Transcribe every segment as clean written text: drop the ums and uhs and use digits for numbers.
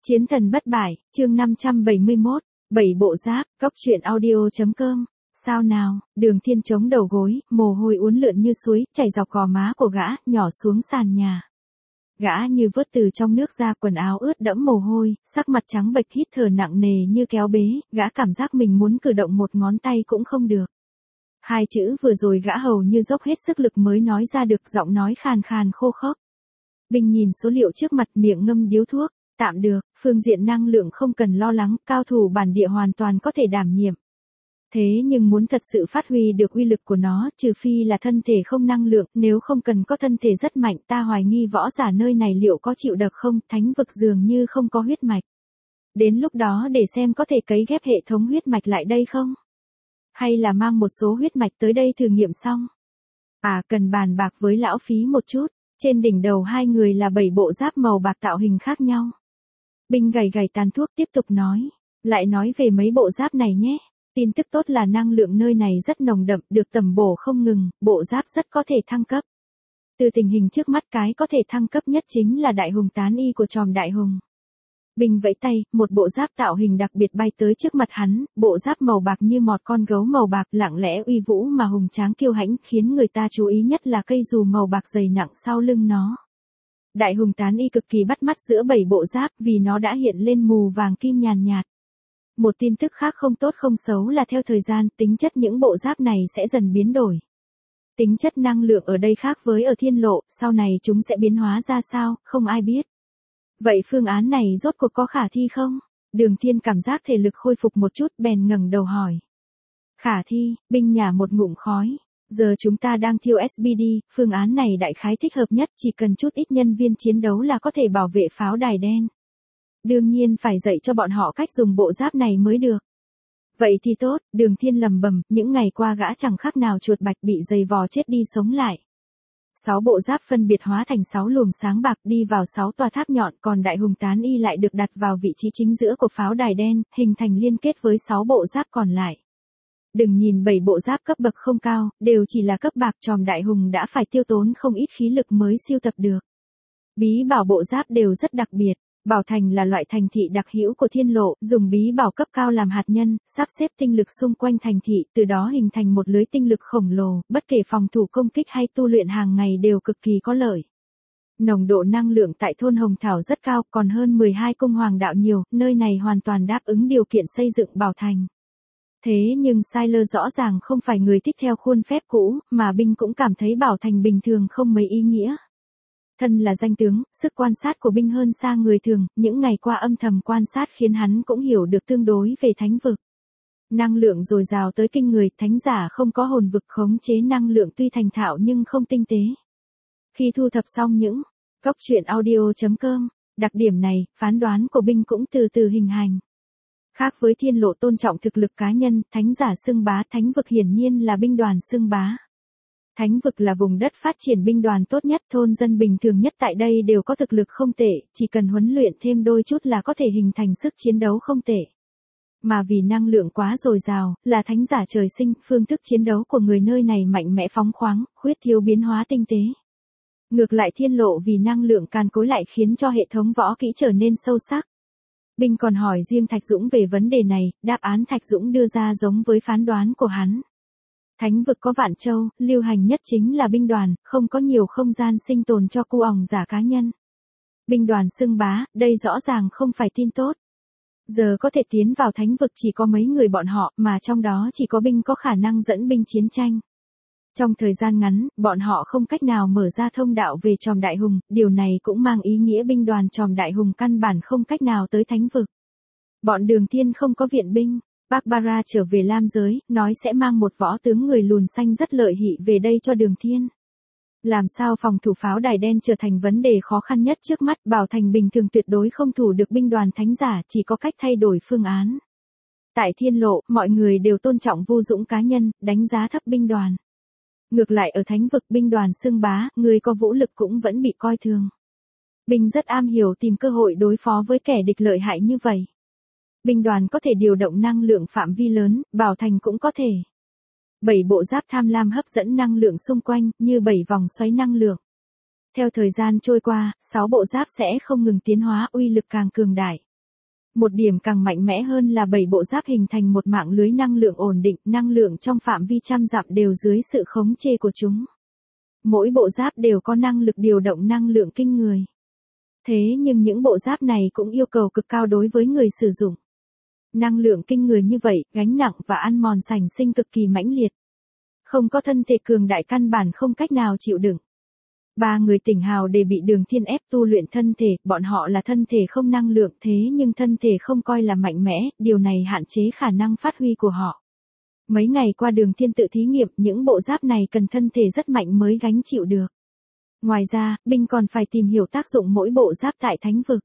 Chiến thần bất bại, chương 571, 7 bộ giáp, cóc truyện audio.com. Sao nào, Đường Thiên chống đầu gối, mồ hôi uốn lượn như suối, chảy dọc gò má của gã, nhỏ xuống sàn nhà. Gã như vớt từ trong nước ra, quần áo ướt đẫm mồ hôi, sắc mặt trắng bệch, hít thở nặng nề như kéo bế, gã cảm giác mình muốn cử động một ngón tay cũng không được. Hai chữ vừa rồi gã hầu như dốc hết sức lực mới nói ra được, giọng nói khàn khàn khô khốc. Bình nhìn số liệu trước mặt, miệng ngâm điếu thuốc. Tạm được, phương diện năng lượng không cần lo lắng, cao thủ bản địa hoàn toàn có thể đảm nhiệm. Thế nhưng muốn thật sự phát huy được uy lực của nó, trừ phi là thân thể không năng lượng, nếu không cần có thân thể rất mạnh, ta hoài nghi võ giả nơi này liệu có chịu được không, thánh vực dường như không có huyết mạch. Đến lúc đó để xem có thể cấy ghép hệ thống huyết mạch lại đây không? Hay là mang một số huyết mạch tới đây thử nghiệm xong? Cần bàn bạc với lão phí một chút, trên đỉnh đầu hai người là 7 bộ giáp màu bạc tạo hình khác nhau. Binh gầy gầy tàn thuốc tiếp tục nói, lại nói về mấy bộ giáp này nhé. Tin tức tốt là năng lượng nơi này rất nồng đậm, được tầm bổ không ngừng, bộ giáp rất có thể thăng cấp. Từ tình hình trước mắt cái có thể thăng cấp nhất chính là đại hùng tán y của tròm đại hùng. Binh vẫy tay, một bộ giáp tạo hình đặc biệt bay tới trước mặt hắn, bộ giáp màu bạc như mọt con gấu màu bạc, lặng lẽ uy vũ mà hùng tráng kiêu hãnh, khiến người ta chú ý nhất là cây dù màu bạc dày nặng sau lưng nó. Đại hùng tán y cực kỳ bắt mắt giữa 7 bộ giáp vì nó đã hiện lên mù vàng kim nhàn nhạt. Một tin tức khác không tốt không xấu là theo thời gian, tính chất những bộ giáp này sẽ dần biến đổi. Tính chất năng lượng ở đây khác với ở thiên lộ, sau này chúng sẽ biến hóa ra sao, không ai biết. Vậy phương án này rốt cuộc có khả thi không? Đường Thiên cảm giác thể lực khôi phục một chút, bèn ngẩng đầu hỏi. Khả thi, Binh nhả một ngụm khói. Giờ chúng ta đang thiêu SBD, phương án này đại khái thích hợp nhất, chỉ cần chút ít nhân viên chiến đấu là có thể bảo vệ pháo đài đen. Đương nhiên phải dạy cho bọn họ cách dùng bộ giáp này mới được. Vậy thì tốt, Đường Thiên lầm bầm, những ngày qua gã chẳng khác nào chuột bạch bị giày vò chết đi sống lại. 6 bộ giáp phân biệt hóa thành 6 luồng sáng bạc đi vào 6 tòa tháp nhọn, còn đại hùng tán y lại được đặt vào vị trí chính giữa của pháo đài đen, hình thành liên kết với 6 bộ giáp còn lại. Đừng nhìn 7 bộ giáp cấp bậc không cao, đều chỉ là cấp bạc, tròm đại hùng đã phải tiêu tốn không ít khí lực mới siêu tập được. Bí bảo bộ giáp đều rất đặc biệt. Bảo Thành là loại thành thị đặc hữu của thiên lộ, dùng bí bảo cấp cao làm hạt nhân, sắp xếp tinh lực xung quanh thành thị, từ đó hình thành một lưới tinh lực khổng lồ, bất kể phòng thủ công kích hay tu luyện hàng ngày đều cực kỳ có lợi. Nồng độ năng lượng tại thôn Hồng Thảo rất cao, còn hơn 12 cung hoàng đạo nhiều, nơi này hoàn toàn đáp ứng điều kiện xây dựng Bảo Thành. Thế nhưng Siler rõ ràng không phải người thích theo khuôn phép cũ, mà Binh cũng cảm thấy Bảo Thành bình thường không mấy ý nghĩa. Thân là danh tướng, sức quan sát của Binh hơn xa người thường, những ngày qua âm thầm quan sát khiến hắn cũng hiểu được tương đối về thánh vực. Năng lượng dồi dào tới kinh người, thánh giả không có hồn vực khống chế năng lượng tuy thành thạo nhưng không tinh tế. Khi thu thập xong những góc truyện audio.com, đặc điểm này, phán đoán của Binh cũng từ từ hình thành. Khác với thiên lộ tôn trọng thực lực cá nhân, thánh giả xưng bá, thánh vực hiển nhiên là binh đoàn xưng bá. Thánh vực là vùng đất phát triển binh đoàn tốt nhất, thôn dân bình thường nhất tại đây đều có thực lực không tệ, chỉ cần huấn luyện thêm đôi chút là có thể hình thành sức chiến đấu không tệ. Mà vì năng lượng quá dồi dào, là thánh giả trời sinh, phương thức chiến đấu của người nơi này mạnh mẽ phóng khoáng, khuyết thiếu biến hóa tinh tế. Ngược lại thiên lộ vì năng lượng càn cối lại khiến cho hệ thống võ kỹ trở nên sâu sắc. Binh còn hỏi riêng Thạch Dũng về vấn đề này, đáp án Thạch Dũng đưa ra giống với phán đoán của hắn. Thánh vực có vạn châu, lưu hành nhất chính là binh đoàn, không có nhiều không gian sinh tồn cho cu òng giả cá nhân. Binh đoàn xưng bá, đây rõ ràng không phải tin tốt. Giờ có thể tiến vào thánh vực chỉ có mấy người bọn họ, mà trong đó chỉ có Binh có khả năng dẫn binh chiến tranh. Trong thời gian ngắn, bọn họ không cách nào mở ra thông đạo về tròm đại hùng, điều này cũng mang ý nghĩa binh đoàn tròm đại hùng căn bản không cách nào tới thánh vực. Bọn Đường Thiên không có viện binh. Barbara trở về Lam giới, nói sẽ mang một võ tướng người lùn xanh rất lợi hại về đây cho Đường Thiên. Làm sao phòng thủ pháo đài đen trở thành vấn đề khó khăn nhất trước mắt, Bảo Thành bình thường tuyệt đối không thủ được binh đoàn thánh giả, chỉ có cách thay đổi phương án. Tại thiên lộ, mọi người đều tôn trọng vô dũng cá nhân, đánh giá thấp binh đoàn. Ngược lại ở thánh vực binh đoàn xưng bá, người có vũ lực cũng vẫn bị coi thường. Binh rất am hiểu tìm cơ hội đối phó với kẻ địch lợi hại như vậy. Binh đoàn có thể điều động năng lượng phạm vi lớn, Bảo Thành cũng có thể. 7 bộ giáp tham lam hấp dẫn năng lượng xung quanh, như 7 vòng xoáy năng lượng. Theo thời gian trôi qua, 6 bộ giáp sẽ không ngừng tiến hóa, uy lực càng cường đại. Một điểm càng mạnh mẽ hơn là 7 bộ giáp hình thành một mạng lưới năng lượng ổn định, năng lượng trong phạm vi trăm dặm đều dưới sự khống chế của chúng. Mỗi bộ giáp đều có năng lực điều động năng lượng kinh người. Thế nhưng những bộ giáp này cũng yêu cầu cực cao đối với người sử dụng. Năng lượng kinh người như vậy, gánh nặng và ăn mòn sành sinh cực kỳ mãnh liệt. Không có thân thể cường đại căn bản không cách nào chịu đựng. 3 người tỉnh hào để bị Đường Thiên ép tu luyện thân thể, bọn họ là thân thể không năng lượng thế nhưng thân thể không coi là mạnh mẽ, điều này hạn chế khả năng phát huy của họ. Mấy ngày qua Đường Thiên tự thí nghiệm những bộ giáp này cần thân thể rất mạnh mới gánh chịu được. Ngoài ra, binh còn phải tìm hiểu tác dụng mỗi bộ giáp tại thánh vực.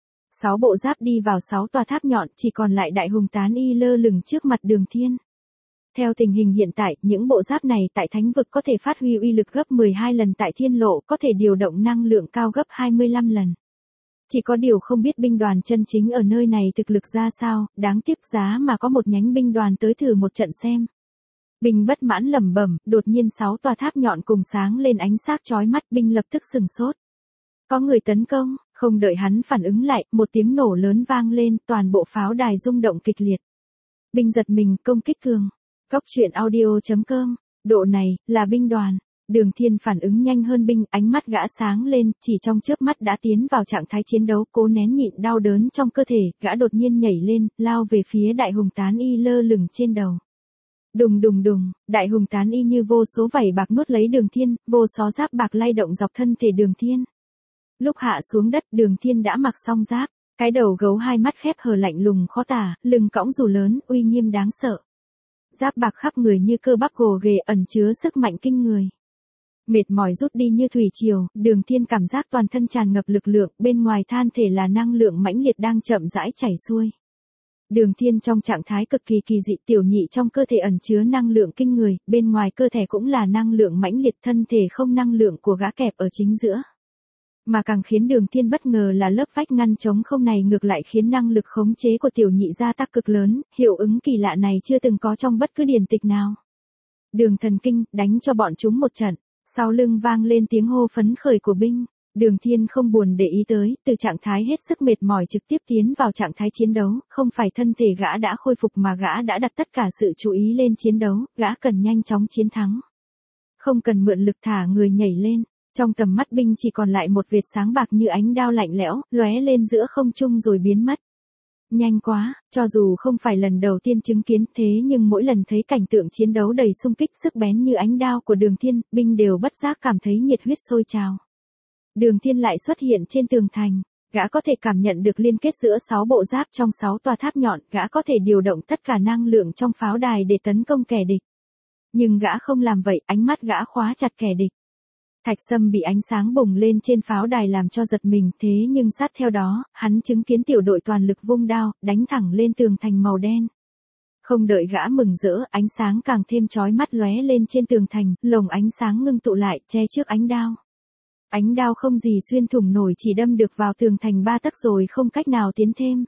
6 bộ giáp đi vào 6 tòa tháp nhọn, chỉ còn lại Đại Hùng Tán Y lơ lửng trước mặt Đường Thiên. Theo tình hình hiện tại, những bộ giáp này tại thánh vực có thể phát huy uy lực gấp 12 lần tại thiên lộ, có thể điều động năng lượng cao gấp 25 lần. Chỉ có điều không biết binh đoàn chân chính ở nơi này thực lực ra sao, đáng tiếc giá mà có một nhánh binh đoàn tới thử một trận xem. Binh bất mãn lẩm bẩm, đột nhiên 6 tòa tháp nhọn cùng sáng lên ánh sắc chói mắt, binh lập tức sừng sốt. Có người tấn công, không đợi hắn phản ứng lại, một tiếng nổ lớn vang lên, toàn bộ pháo đài rung động kịch liệt. Binh giật mình, công kích cường. Góc truyện audio.com, độ này, là binh đoàn. Đường Thiên phản ứng nhanh hơn binh, ánh mắt gã sáng lên, chỉ trong chớp mắt đã tiến vào trạng thái chiến đấu, cố nén nhịn đau đớn trong cơ thể, gã đột nhiên nhảy lên, lao về phía Đại Hùng Tán Y lơ lửng trên đầu. Đùng đùng đùng, Đại Hùng Tán Y như vô số vảy bạc nuốt lấy Đường Thiên, vô số giáp bạc lay động dọc thân thể Đường Thiên. Lúc hạ xuống đất, Đường Thiên đã mặc xong giáp, cái đầu gấu hai mắt khép hờ lạnh lùng khó tả, lưng cõng dù lớn, uy nghiêm đáng sợ. Giáp bạc khắp người như cơ bắp gồ ghề ẩn chứa sức mạnh kinh người. Mệt mỏi rút đi như thủy triều, Đường Thiên cảm giác toàn thân tràn ngập lực lượng, bên ngoài than thể là năng lượng mãnh liệt đang chậm rãi chảy xuôi. Đường Thiên trong trạng thái cực kỳ kỳ dị, tiểu nhị trong cơ thể ẩn chứa năng lượng kinh người, bên ngoài cơ thể cũng là năng lượng mãnh liệt, thân thể không năng lượng của gã kẹp ở chính giữa. Mà càng khiến Đường Thiên bất ngờ là lớp vách ngăn trống không này ngược lại khiến năng lực khống chế của tiểu nhị gia tăng cực lớn, hiệu ứng kỳ lạ này chưa từng có trong bất cứ điển tịch nào. Đường thần kinh, đánh cho bọn chúng một trận, sau lưng vang lên tiếng hô phấn khởi của binh. Đường Thiên không buồn để ý tới, từ trạng thái hết sức mệt mỏi trực tiếp tiến vào trạng thái chiến đấu, không phải thân thể gã đã khôi phục mà gã đã đặt tất cả sự chú ý lên chiến đấu, gã cần nhanh chóng chiến thắng. Không cần mượn lực thả người nhảy lên. Trong tầm mắt binh chỉ còn lại một vệt sáng bạc như ánh đao lạnh lẽo, lóe lên giữa không trung rồi biến mất. Nhanh quá, cho dù không phải lần đầu tiên chứng kiến thế nhưng mỗi lần thấy cảnh tượng chiến đấu đầy xung kích sức bén như ánh đao của Đường Thiên, binh đều bất giác cảm thấy nhiệt huyết sôi trào. Đường Thiên lại xuất hiện trên tường thành, gã có thể cảm nhận được liên kết giữa 6 bộ giáp trong 6 tòa tháp nhọn, gã có thể điều động tất cả năng lượng trong pháo đài để tấn công kẻ địch. Nhưng gã không làm vậy, ánh mắt gã khóa chặt kẻ địch. Thạch Sâm bị ánh sáng bùng lên trên pháo đài làm cho giật mình, thế nhưng sát theo đó, hắn chứng kiến tiểu đội toàn lực vung đao, đánh thẳng lên tường thành màu đen. Không đợi gã mừng rỡ, ánh sáng càng thêm chói mắt lóe lên trên tường thành, lồng ánh sáng ngưng tụ lại, che trước ánh đao. Ánh đao không gì xuyên thủng nổi, chỉ đâm được vào tường thành 3 tấc rồi không cách nào tiến thêm.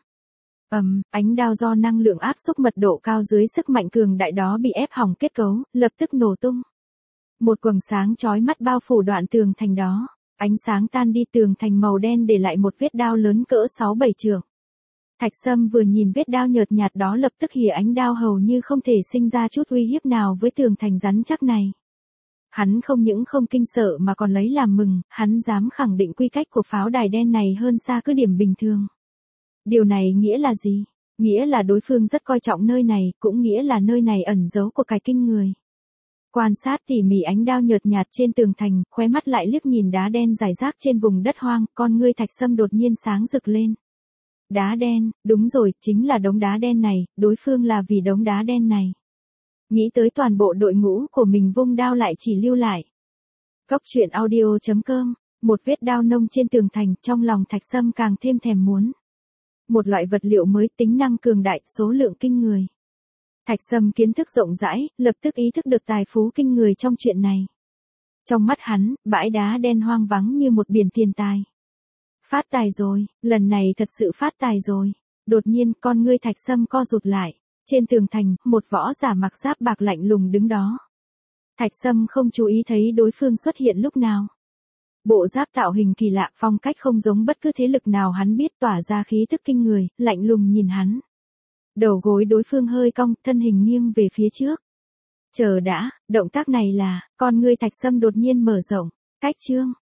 Ánh đao do năng lượng áp xúc mật độ cao dưới sức mạnh cường đại đó bị ép hỏng kết cấu, lập tức nổ tung. Một quầng sáng chói mắt bao phủ đoạn tường thành đó, ánh sáng tan đi, tường thành màu đen để lại một vết đao lớn cỡ 6-7 trượng. Thạch Sâm vừa nhìn vết đao nhợt nhạt đó lập tức hỉa ánh đao hầu như không thể sinh ra chút uy hiếp nào với tường thành rắn chắc này. Hắn không những không kinh sợ mà còn lấy làm mừng, hắn dám khẳng định quy cách của pháo đài đen này hơn xa cứ điểm bình thường. Điều này nghĩa là gì? Nghĩa là đối phương rất coi trọng nơi này, cũng nghĩa là nơi này ẩn giấu của cải kinh người. Quan sát tỉ mỉ ánh đao nhợt nhạt trên tường thành, khóe mắt lại liếc nhìn đá đen rải rác trên vùng đất hoang, con ngươi Thạch Sâm đột nhiên sáng rực lên. Đá đen, đúng rồi, chính là đống đá đen này, đối phương là vì đống đá đen này. Nghĩ tới toàn bộ đội ngũ của mình vung đao lại chỉ lưu lại. Góc truyện audio.com, một vết đao nông trên tường thành, trong lòng Thạch Sâm càng thêm thèm muốn. Một loại vật liệu mới, tính năng cường đại, số lượng kinh người. Thạch Sâm kiến thức rộng rãi, lập tức ý thức được tài phú kinh người trong chuyện này. Trong mắt hắn, bãi đá đen hoang vắng như một biển tiền tài. Phát tài rồi, lần này thật sự phát tài rồi. Đột nhiên, con ngươi Thạch Sâm co rụt lại. Trên tường thành, một võ giả mặc giáp bạc lạnh lùng đứng đó. Thạch Sâm không chú ý thấy đối phương xuất hiện lúc nào. Bộ giáp tạo hình kỳ lạ, phong cách không giống bất cứ thế lực nào hắn biết, tỏa ra khí tức kinh người, lạnh lùng nhìn hắn. Đầu gối đối phương hơi cong, thân hình nghiêng về phía trước. Chờ đã, động tác này là, con ngươi Thạch Sâm đột nhiên mở rộng. Cách chương